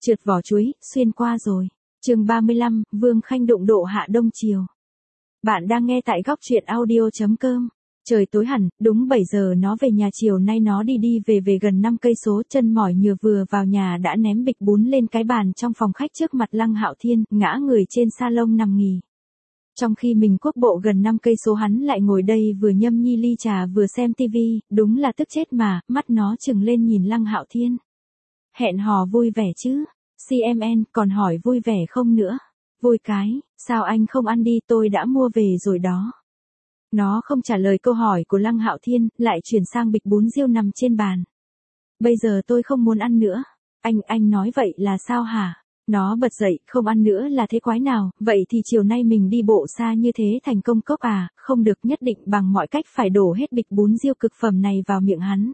Trượt vỏ chuối, xuyên qua rồi. Chương 35, Vương Khanh đụng độ Hạ Đông Triều. Bạn đang nghe tại góc truyện audio.com. Trời tối hẳn, đúng 7 giờ nó về nhà, chiều nay nó đi về gần 5 cây số, chân mỏi nhừ vừa vào nhà đã ném bịch bún lên cái bàn trong phòng khách trước mặt Lăng Hạo Thiên, ngã người trên salon nằm nghỉ. Trong khi mình quốc bộ gần 5 cây số, hắn lại ngồi đây vừa nhâm nhi ly trà vừa xem tivi, đúng là tức chết mà, mắt nó trừng lên nhìn Lăng Hạo Thiên. Hẹn hò vui vẻ chứ? CMN còn hỏi vui vẻ không nữa. Vui cái, sao anh không ăn đi, tôi đã mua về rồi đó. Nó không trả lời câu hỏi của Lăng Hạo Thiên, lại chuyển sang bịch bún riêu nằm trên bàn. Bây giờ tôi không muốn ăn nữa. Anh nói vậy là sao hả? Nó bật dậy, không ăn nữa là thế quái nào, vậy thì chiều nay mình đi bộ xa như thế thành công cốc à, không được, nhất định bằng mọi cách phải đổ hết bịch bún riêu cực phẩm này vào miệng hắn.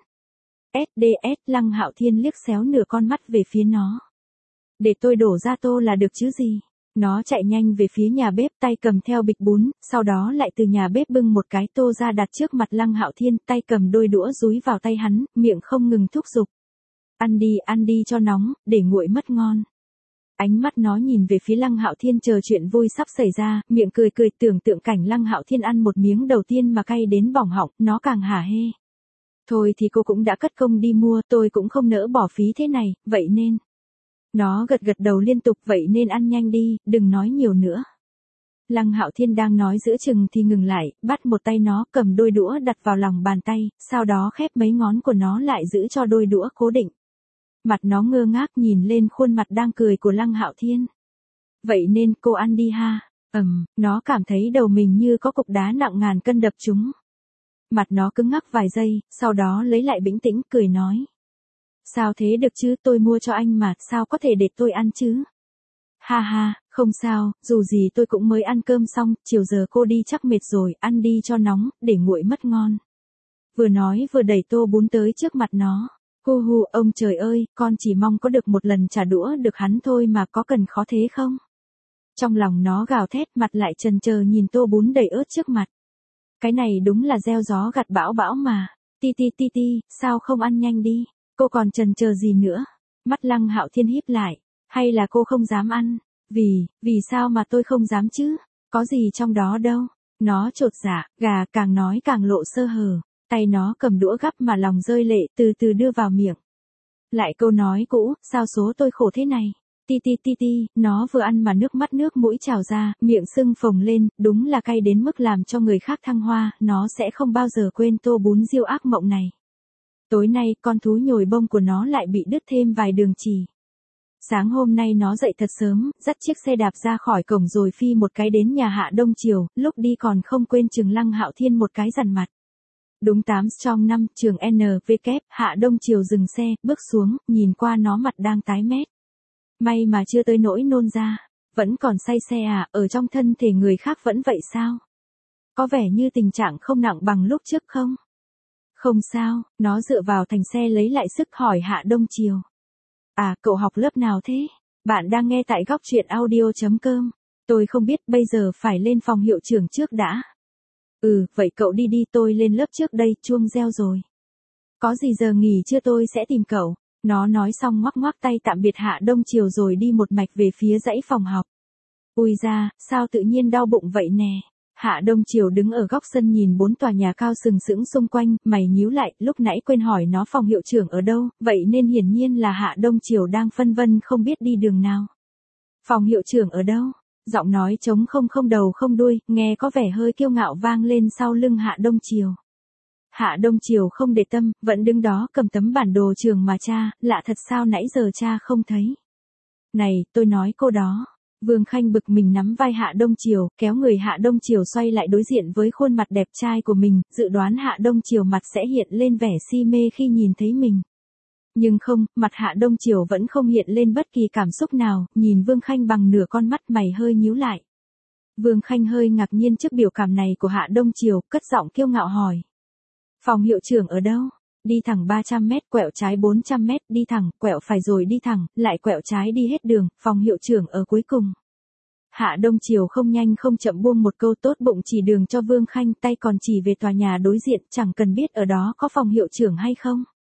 SDS, Lăng Hạo Thiên liếc xéo nửa con mắt về phía nó. Để tôi đổ ra tô là được chứ gì. Nó chạy nhanh về phía nhà bếp, tay cầm theo bịch bún, sau đó lại từ nhà bếp bưng một cái tô ra đặt trước mặt Lăng Hạo Thiên, tay cầm đôi đũa dúi vào tay hắn, miệng không ngừng thúc giục. Ăn đi cho nóng, để nguội mất ngon. Ánh mắt nó nhìn về phía Lăng Hạo Thiên chờ chuyện vui sắp xảy ra, miệng cười tưởng tượng cảnh Lăng Hạo Thiên ăn một miếng đầu tiên mà cay đến bỏng họng, nó càng hả hê. Thôi thì cô cũng đã cất công đi mua, tôi cũng không nỡ bỏ phí thế này, vậy nên. Nó gật đầu liên tục, vậy nên ăn nhanh đi, đừng nói nhiều nữa. Lăng Hạo Thiên đang nói giữa chừng thì ngừng lại, bắt một tay nó, cầm đôi đũa đặt vào lòng bàn tay, sau đó khép mấy ngón của nó lại giữ cho đôi đũa cố định. Mặt nó ngơ ngác nhìn lên khuôn mặt đang cười của Lăng Hạo Thiên. Vậy nên cô ăn đi ha. Nó cảm thấy đầu mình như có cục đá nặng ngàn cân đập trúng. Mặt nó cứng ngắc vài giây, sau đó lấy lại bình tĩnh, cười nói. Sao thế được chứ, tôi mua cho anh mà, sao có thể để tôi ăn chứ? Ha, không sao, dù gì tôi cũng mới ăn cơm xong, chiều giờ cô đi chắc mệt rồi, ăn đi cho nóng, để nguội mất ngon. Vừa nói vừa đẩy tô bún tới trước mặt nó. Hu, ông trời ơi, con chỉ mong có được một lần trả đũa được hắn thôi mà, có cần khó thế không? Trong lòng nó gào thét, mặt lại chần chờ nhìn tô bún đầy ớt trước mặt. Cái này đúng là gieo gió gặt bão mà. Ti, sao không ăn nhanh đi? Cô còn chần chờ gì nữa? Mắt Lăng Hạo Thiên híp lại. Hay là cô không dám ăn? Vì sao mà tôi không dám chứ? Có gì trong đó đâu. Nó chột dạ, gà càng nói càng lộ sơ hở. Tay nó cầm đũa gắp mà lòng rơi lệ, từ từ đưa vào miệng. Lại câu nói cũ, sao số tôi khổ thế này? Ti, nó vừa ăn mà nước mũi trào ra, miệng sưng phồng lên, đúng là cay đến mức làm cho người khác thăng hoa, nó sẽ không bao giờ quên tô bún riêu ác mộng này. Tối nay, con thú nhồi bông của nó lại bị đứt thêm vài đường chỉ. Sáng hôm nay nó dậy thật sớm, dắt chiếc xe đạp ra khỏi cổng rồi phi một cái đến nhà Hạ Đông Triều, lúc đi còn không quên chừng Lăng Hạo Thiên một cái dằn mặt. Đúng 8 trong 5, trường NVK, Hạ Đông Triều dừng xe, bước xuống, nhìn qua nó mặt đang tái mét. May mà chưa tới nỗi nôn ra, vẫn còn say xe à, ở trong thân thể người khác vẫn vậy sao? Có vẻ như tình trạng không nặng bằng lúc trước không? Không sao, nó dựa vào thành xe lấy lại sức hỏi Hạ Đông Triều. À, cậu học lớp nào thế? Bạn đang nghe tại góc truyện audio.com. Tôi không biết, bây giờ phải lên phòng hiệu trưởng trước đã. Vậy cậu đi, tôi lên lớp trước đây, chuông reo rồi. Có gì giờ nghỉ trưa tôi sẽ tìm cậu. Nó nói xong ngoắc tay tạm biệt Hạ Đông Triều rồi đi một mạch về phía dãy phòng học. Ui da, sao tự nhiên đau bụng vậy nè? Hạ Đông Triều đứng ở góc sân nhìn 4 tòa nhà cao sừng sững xung quanh, mày nhíu lại, lúc nãy quên hỏi nó phòng hiệu trưởng ở đâu, vậy nên hiển nhiên là Hạ Đông Triều đang phân vân không biết đi đường nào. Phòng hiệu trưởng ở đâu? Giọng nói trống không đầu không đuôi, nghe có vẻ hơi kiêu ngạo vang lên sau lưng Hạ Đông Triều. Hạ Đông Triều không để tâm, vẫn đứng đó cầm tấm bản đồ trường mà cha, lạ thật sao nãy giờ cha không thấy. Này, tôi nói cô đó. Vương Khanh bực mình nắm vai Hạ Đông Triều, kéo người Hạ Đông Triều xoay lại đối diện với khuôn mặt đẹp trai của mình, dự đoán Hạ Đông Triều mặt sẽ hiện lên vẻ si mê khi nhìn thấy mình. Nhưng không, mặt Hạ Đông Triều vẫn không hiện lên bất kỳ cảm xúc nào, nhìn Vương Khanh bằng nửa con mắt mày hơi nhíu lại. Vương Khanh hơi ngạc nhiên trước biểu cảm này của Hạ Đông Triều, cất giọng kiêu ngạo hỏi. Phòng hiệu trưởng ở đâu? Đi thẳng 300 mét, quẹo trái 400 mét, đi thẳng, quẹo phải rồi đi thẳng, lại quẹo trái đi hết đường, phòng hiệu trưởng ở cuối cùng. Hạ Đông Triều không nhanh không chậm buông một câu tốt bụng chỉ đường cho Vương Khanh, tay còn chỉ về tòa nhà đối diện, chẳng cần biết ở đó có phòng hiệu trưởng hay không.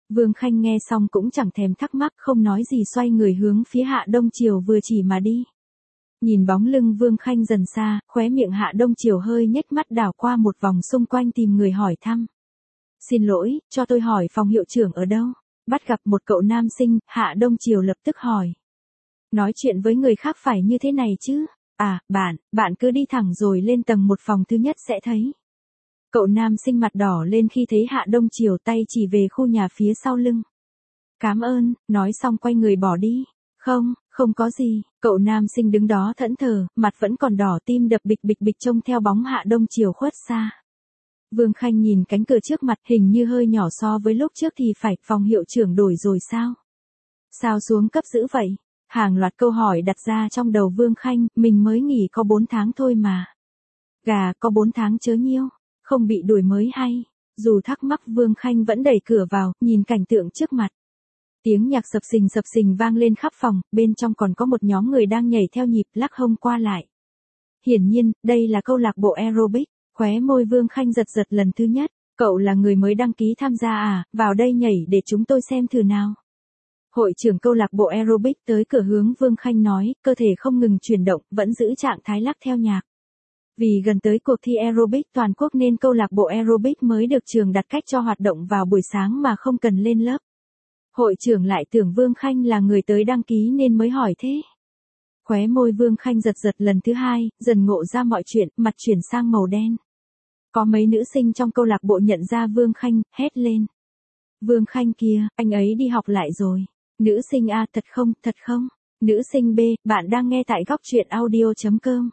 Vương Khanh nghe xong cũng chẳng thèm thắc mắc, không nói gì, xoay người hướng phía Hạ Đông Triều vừa chỉ mà đi. Nhìn bóng lưng Vương Khanh dần xa, khóe miệng Hạ Đông Triều hơi nhếch mắt đảo qua một vòng xung quanh tìm người hỏi thăm. Xin lỗi, cho tôi hỏi phòng hiệu trưởng ở đâu? Bắt gặp một cậu nam sinh, Hạ Đông Triều lập tức hỏi. Nói chuyện với người khác phải như thế này chứ? À, bạn cứ đi thẳng rồi lên tầng 1 phòng thứ nhất sẽ thấy. Cậu nam sinh mặt đỏ lên khi thấy Hạ Đông Triều, tay chỉ về khu nhà phía sau lưng. Cảm ơn, nói xong quay người bỏ đi. Không có gì, cậu nam sinh đứng đó thẫn thờ, mặt vẫn còn đỏ, tim đập bịch bịch bịch trông theo bóng Hạ Đông Triều khuất xa. Vương Khanh nhìn cánh cửa trước mặt, hình như hơi nhỏ so với lúc trước thì phải, phòng hiệu trưởng đổi rồi sao? Sao xuống cấp dữ vậy? Hàng loạt câu hỏi đặt ra trong đầu Vương Khanh, mình mới nghỉ có 4 tháng thôi mà. Gà có 4 tháng chớ nhiêu, không bị đuổi mới hay. Dù thắc mắc Vương Khanh vẫn đẩy cửa vào, nhìn cảnh tượng trước mặt. Tiếng nhạc sập sình vang lên khắp phòng, bên trong còn có một nhóm người đang nhảy theo nhịp, lắc hông qua lại. Hiển nhiên, đây là câu lạc bộ aerobic. Khóe môi Vương Khanh giật lần thứ nhất. Cậu là người mới đăng ký tham gia à, vào đây nhảy để chúng tôi xem thử nào. Hội trưởng câu lạc bộ aerobic tới cửa hướng Vương Khanh nói, cơ thể không ngừng chuyển động, vẫn giữ trạng thái lắc theo nhạc. Vì gần tới cuộc thi aerobic toàn quốc nên câu lạc bộ aerobic mới được trường đặt cách cho hoạt động vào buổi sáng mà không cần lên lớp. Hội trưởng lại tưởng Vương Khanh là người tới đăng ký nên mới hỏi thế. Khóe môi Vương Khanh giật lần thứ hai, dần ngộ ra mọi chuyện, mặt chuyển sang màu đen. Có mấy nữ sinh trong câu lạc bộ nhận ra Vương Khanh, hét lên. Vương Khanh kìa, anh ấy đi học lại rồi. Nữ sinh A, thật không? Nữ sinh B, bạn đang nghe tại góc truyện audio.com.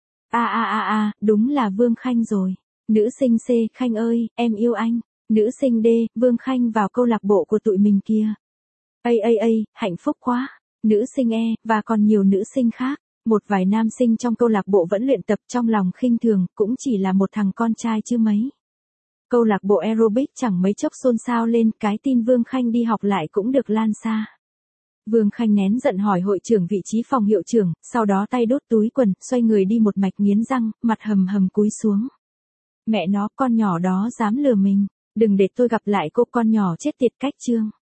Đúng là Vương Khanh rồi. Nữ sinh C, Khanh ơi, em yêu anh. Nữ sinh D, Vương Khanh vào câu lạc bộ của tụi mình kìa. Hạnh phúc quá. Nữ sinh E, và còn nhiều nữ sinh khác. Một vài nam sinh trong câu lạc bộ vẫn luyện tập, trong lòng khinh thường, cũng chỉ là một thằng con trai chứ mấy. Câu lạc bộ aerobic chẳng mấy chốc xôn xao lên, cái tin Vương Khanh đi học lại cũng được lan xa. Vương Khanh nén giận hỏi hội trưởng vị trí phòng hiệu trưởng, sau đó tay đốt túi quần, xoay người đi một mạch nghiến răng, mặt hầm cúi xuống. Mẹ nó, con nhỏ đó dám lừa mình, đừng để tôi gặp lại cô, con nhỏ chết tiệt cách chương.